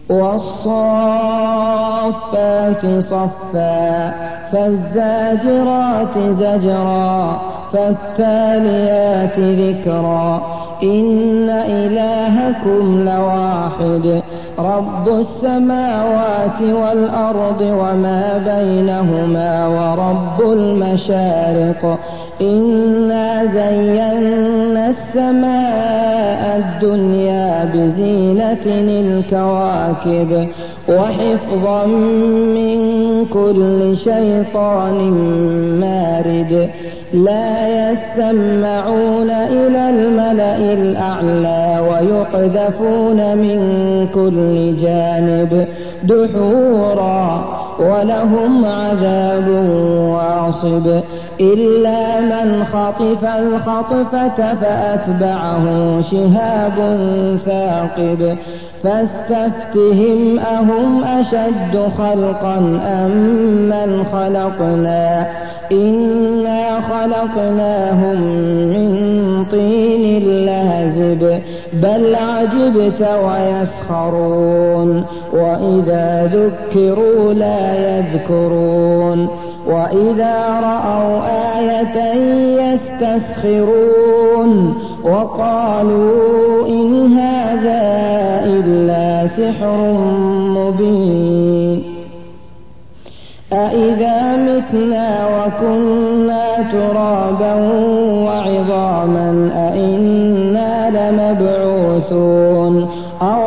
والصافات صفا فالزاجرات زجرا فالتاليات ذكرا إن إلهكم لواحد رب السماوات والأرض وما بينهما ورب المشارق إنا زينا السماء الدنيا بزينة الكواكب وحفظا من كل شيطان مارد لا يسمعون إلى الملأ الأعلى ويقذفون من كل جانب دحورا ولهم عذاب واصب إلا من خطف الخطفة فأتبعه شهاب ثاقب فاستفتهم أهم أشد خلقا أم من خلقنا إنا خلقناهم من طين لازب بل عجبت ويسخرون وإذا ذكروا لا يذكرون وإذا رأوا آية يستسخرون وقالوا إن هذا إلا سحر مبين أإذا متنا وكنا ترابا وعظاما أإنا لمبعوثون أو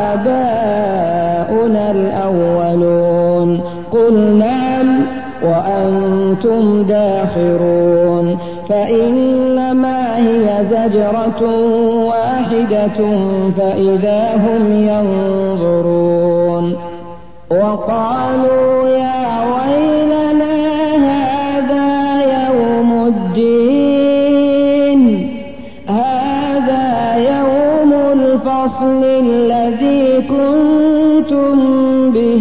آباؤنا الأولون قل نعم وأنتم داخرون فإنما هي زجرة واحدة فإذا هم ينظرون وقالوا يا ويلنا هذا يوم الدين هذا يوم الفصل الذي كنتم به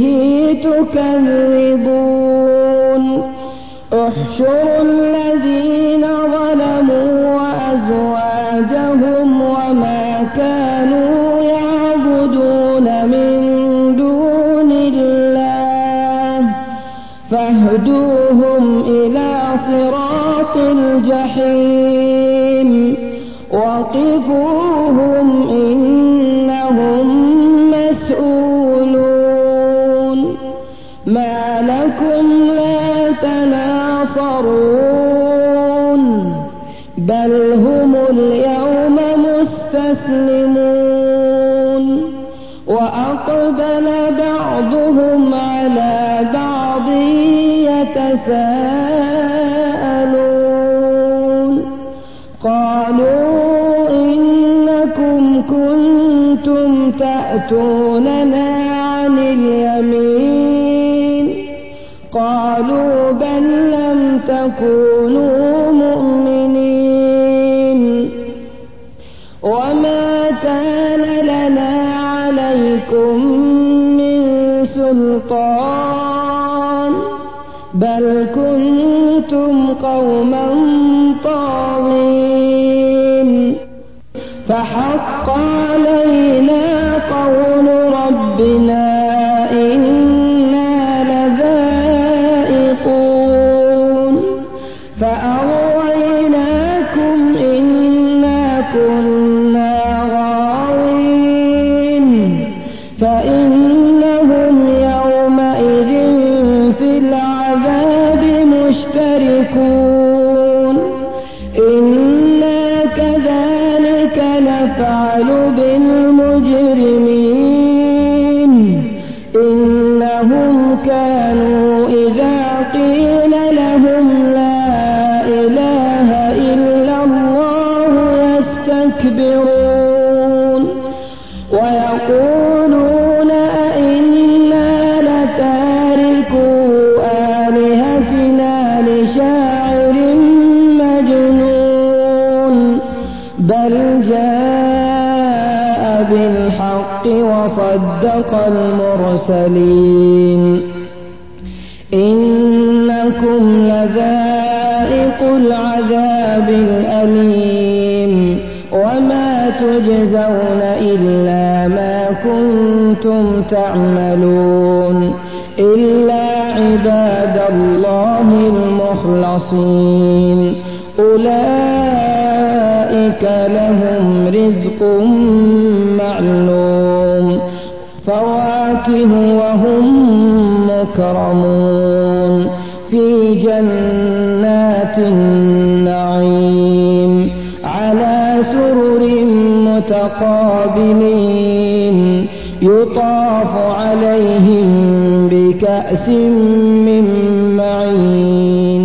تكذبون احشروا الذين ظلموا وأزواجهم وما كانوا يعبدون من دون الله فاهدوهم إلى صراط الجحيم وقفوهم إنهم مسؤولون ما لكم لا تناصرون بل هم اليوم مستسلمون وأقبل بعضهم على بعض يتساءلون قالوا إنكم كنتم تأتوننا عن اليمين قالوا بل لم تكونوا مؤمنين وما كان لنا عليكم من سلطان بل كنتم قوما طاغين فحق علينا قول ربنا إنا لذائقون فأغويناكم إنا كنا غاوين فإنهم يومئذ في العذاب مشتركون إنا كذلك نفعل بالمجرمين إنهم كانوا إذا قيل لهم لا إله إلا الله يستكبرون ويقولون أئنا لتاركو آلهتنا لشاعر مجنون بل جاء بالحق وصدق المرسلين إنكم لذائقو العذاب الأليم وما تجزون إلا ما كنتم تعملون إلا عباد الله المخلصين أولئك لهم رزق معلوم فواكه وهم مكرمون في جنات النعيم على سرر متقابلين يطاف عليهم بكأس من معين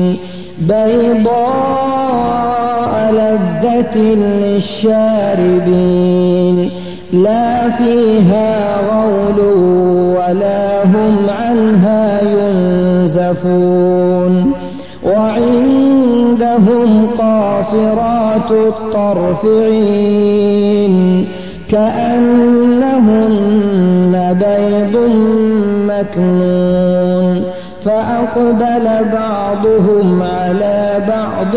بيضاء لذة للشاربين لا فيها غول ولا هم عنها ينزفون وعندهم قاصرات الطرف عين كأنهن بيض مكنون فأقبل بعضهم على بعض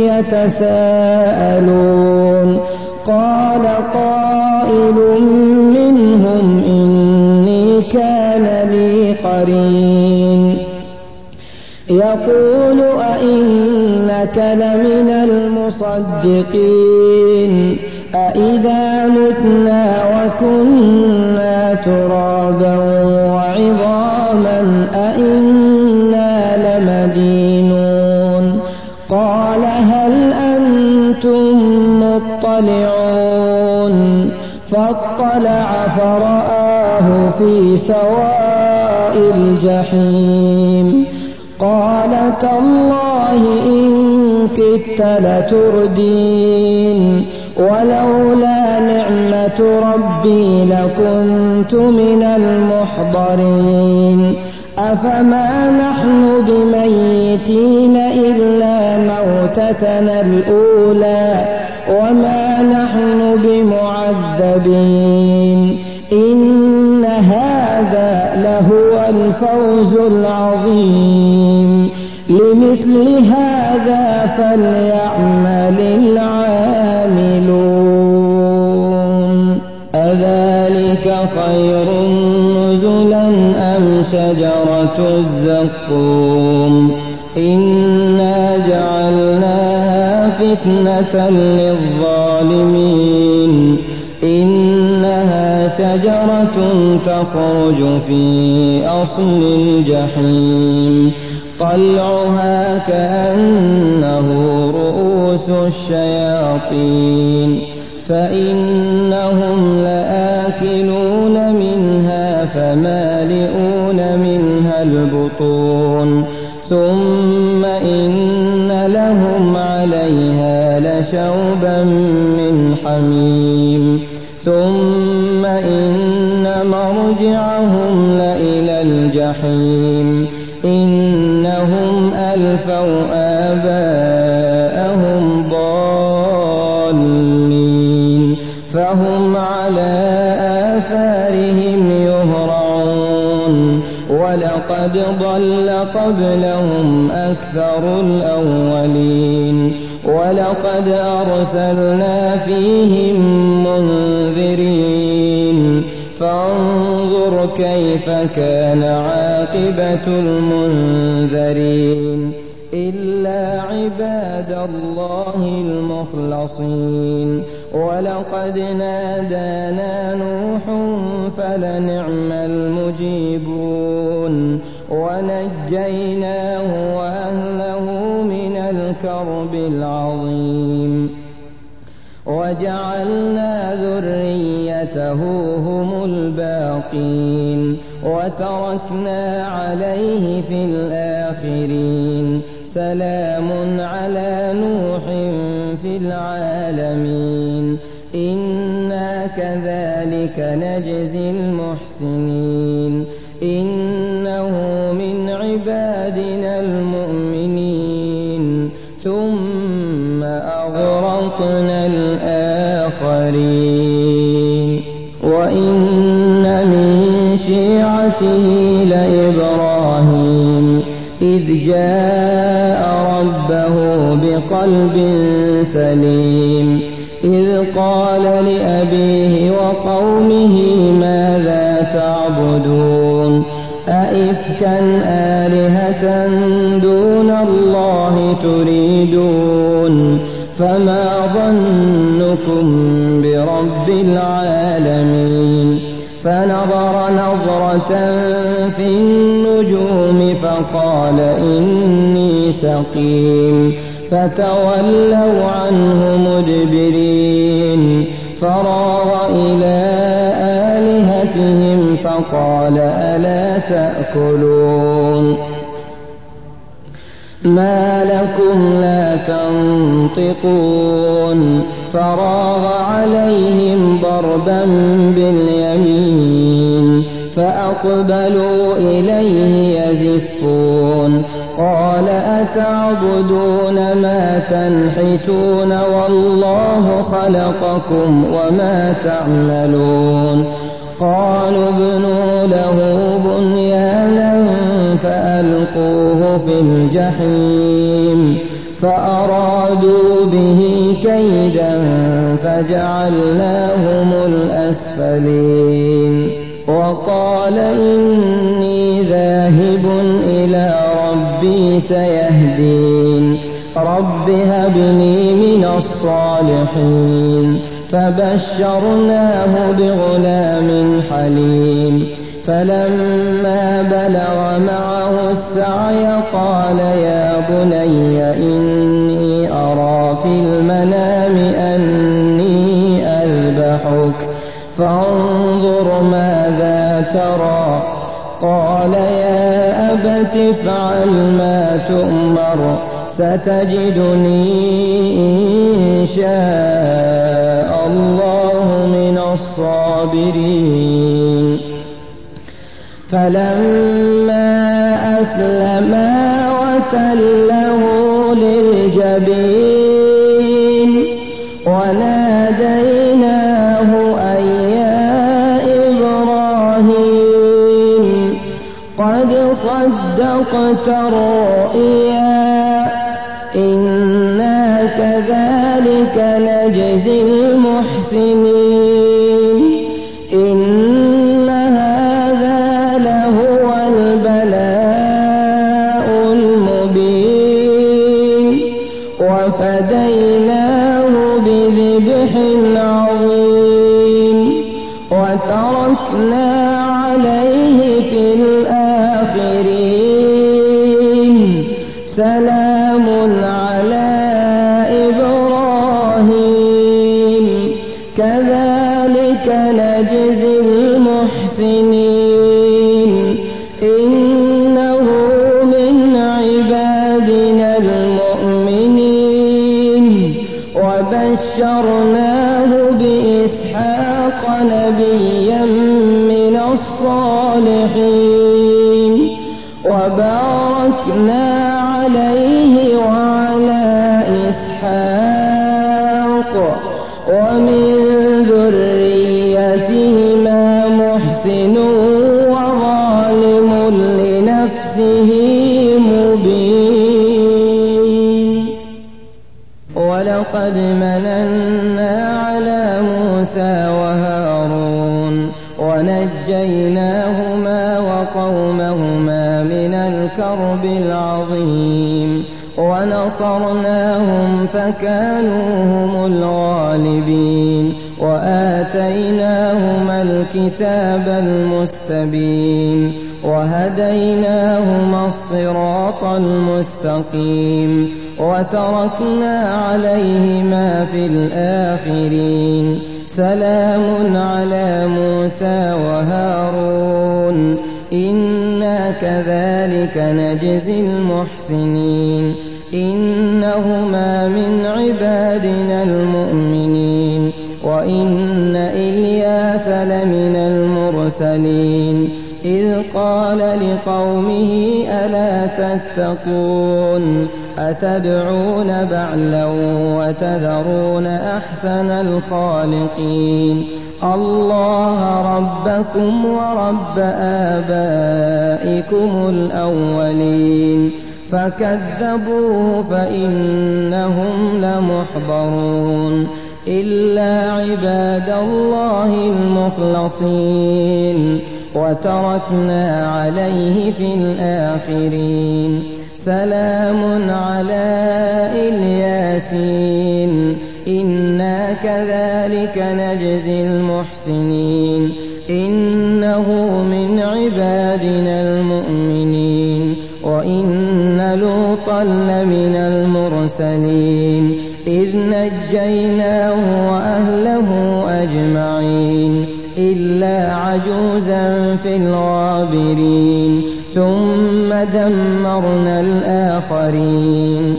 يتساءلون قال قائل منهم إني كان لي قرين يقول أئنك لمن المصدقين أئذا متنا وكنا ترابا وعظاما أئنا لمدينون قال هل أنتم مطلعون فاطلع فرآه في سواء الجحيم قال تالله إن كدت لتردين ولولا نعمة ربي لكنت من المحضرين أفما نحن بميتين إلا موتتنا الأولى وما نحن بمعذبين إن هذا لهو الفوز العظيم لمثل هذا فليعمل العاملون أذلك خير نزلا أم شجرة الزقوم إنا جعلناها فتنة للظالمين إنها شجرة تخرج في أصل الجحيم طلعها كأنه رؤوس الشياطين فإنهم لآكلون منها فمالئون منها البطون ثم إن لهم عليها لشوبا من حميم ثم إن مرجعهم لإلى الجحيم إنهم ألفوا آباءهم ضالين فهم على آثارهم يهرعون ولقد ضل قبلهم أكثر الأولين ولقد أرسلنا فيهم منذرين فانظر كيف كان عاقبة المنذرين إلا عباد الله المخلصين ولقد نادانا نوح فلنعم المجيبون ونجيناه وأهله من الكرب العظيم وجعلنا ذريته هم الباقين وتركنا عليه في الآخرين سلام على نوح في العالمين إنا كذلك نجزي المحسنين إنه من عبادنا المؤمنين ثم أغرقنا الآخرين وإن من شيعته لإبراهيم إذ جاء ربه بقلب سليم إذ قال لأبيه وقومه ماذا تعبدون أئفكا آلهة دون الله تريدون فما ظنكم برب العالمين فنظر نظرة في النجوم فقال إني سقيم فتولوا عنه مدبرين فراغ إلى آلهتهم فقال ألا تأكلون ما لكم لا تنطقون فراغ عليهم ضربا باليمين فأقبلوا إليه يزفون قال أتعبدون ما تنحتون والله خلقكم وما تعملون قالوا ابنوا له بنيانا فألقوه في الجحيم فأرادوا به كيدا فجعلناهم الأسفلين وقال إني ذاهب إلى ربي سيهدين رب هب لي من الصالحين فبشرناه بغلام حليم فلما بلغ معه السعي قال يا بني إني أرى في المنام أني أذبحك فانظر ماذا ترى قال يا أبت افعل ما تؤمر ستجدني إن شاء الله من الصابرين فلما أسلما وتله للجبين وناديناه أن يا إبراهيم قد صدقت الرؤيا إنا كذلك نجزي المحسنين إن هذا لهو البلاء المبين وفديناه بذبح عظيم وتركنا عليه في الآخرين سلام على إبراهيم كذلك نجزي المحسنين إنه من عبادنا المؤمنين وبشرناه بإسحاق نبيا من الصالحين وباركنا عليه وعلى إسحاق ومن ذريتهما محسن وظالم لنفسه مبين ولقد مننا على موسى وهارون ونجيناهما وقومهما من الكرب العظيم ونصرناهم فكانوا هم الغالبين وآتيناهما الكتاب المستبين وهديناهما الصراط المستقيم وتركنا عليهما في الآخرين سلام على موسى وهارون إنا كذلك نجزي المحسنين إنهما من عبادنا المؤمنين وإن إلياس لمن المرسلين إذ قال لقومه ألا تتقون أتدعون بعلا وتذرون أحسن الخالقين الله ربكم ورب آبائكم الأولين فكذبوه فإنهم لمحضرون إلا عباد الله المخلصين وتركنا عليه في الآخرين سلام على الياسين إنا كذلك نجزي المحسنين إنه من عبادنا المؤمنين وإن لوطا لمن المرسلين إذ نجيناه وأهله أجمعين إلا عجوزا في الغابرين ثم دمرنا الآخرين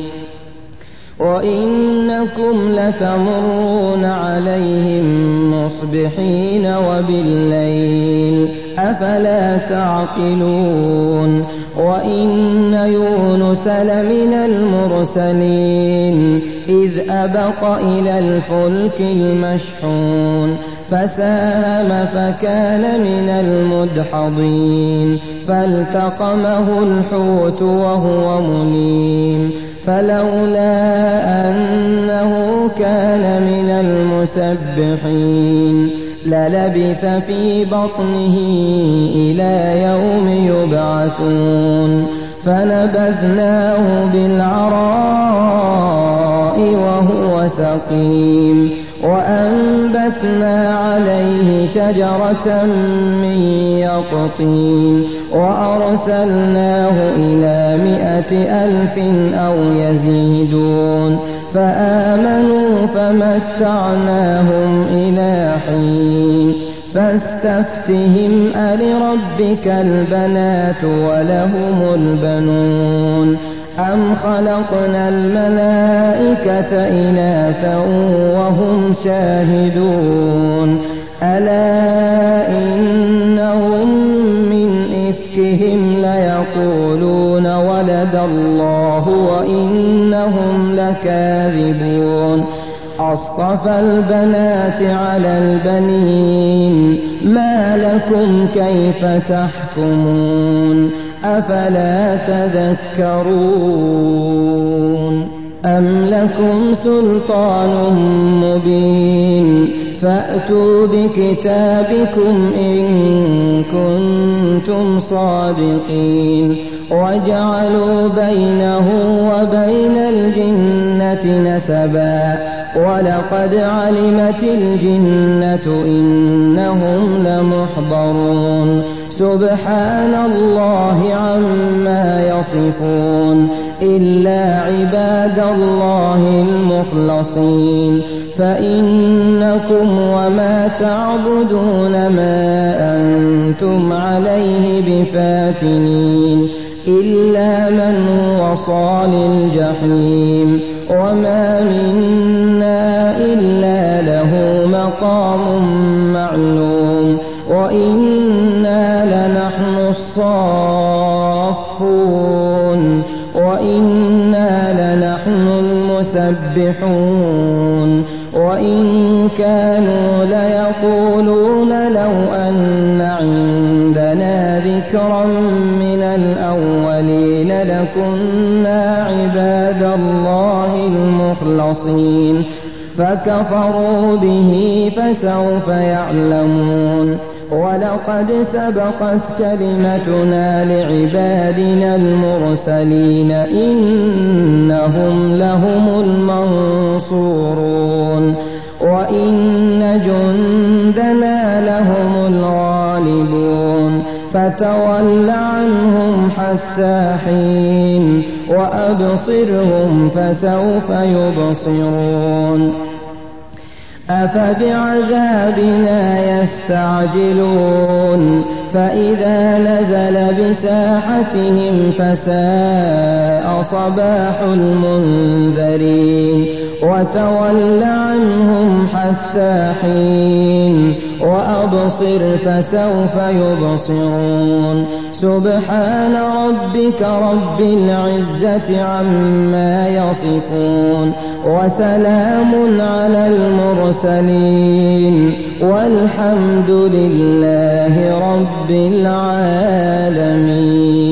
وإنكم لتمرون عليهم مصبحين وبالليل أفلا تعقلون وإن يونس لمن المرسلين إذ أبق إلى الفلك المشحون فساهم فكان من المدحضين فالتقمه الحوت وهو مليم فلولا أنه كان من المسبحين للبث في بطنه إلى يوم يبعثون فنبذناه بالعراء وهو سقيم وأنبتنا عليه شجرة من يقطين وأرسلناه إلى 100,000 أو يزيدون فآمنوا فمتعناهم إلى حين فاستفتهم ألربك البنات ولهم البنون أم خلقنا الملائكة إناثا وهم شاهدون ألا إنهم من إفكهم ليقولون ولد الله وإنهم لكاذبون أصطفى البنات على البنين ما لكم كيف تحكمون أفلا تذكرون أم لكم سلطان مبين فأتوا بكتابكم إن كنتم صادقين وجعلوا بينه وبين الجنة نسبا ولقد علمت الجنة إنهم لمحضرون سبحان الله عما يصفون إلا عباد الله المخلصين فإنكم وما تعبدون ما أنتم عليه بفاتنين إلا من هو صال الجحيم وما منا إلا له مقام معلوم وإنا لنحن الصافون وإنا لنحن المسبحون وإن كانوا ليقولون لو أن عندنا ذكرا من الأولين لكنا عباد الله المخلصين فكفروا به فسوف يعلمون ولقد سبقت كلمتنا لعبادنا المرسلين إنهم لهم المنصورون وإن جندنا لهم الغالبون فتول عنهم حتى حين وأبصرهم فسوف يبصرون أفبعذابنا يستعجلون فإذا نزل بساحتهم فساء صباح المنذرين وتول عنهم حتى حين وأبصر فسوف يبصرون سبحان ربك رب العزة عما يصفون وسلام على المرسلين والحمد لله رب العالمين.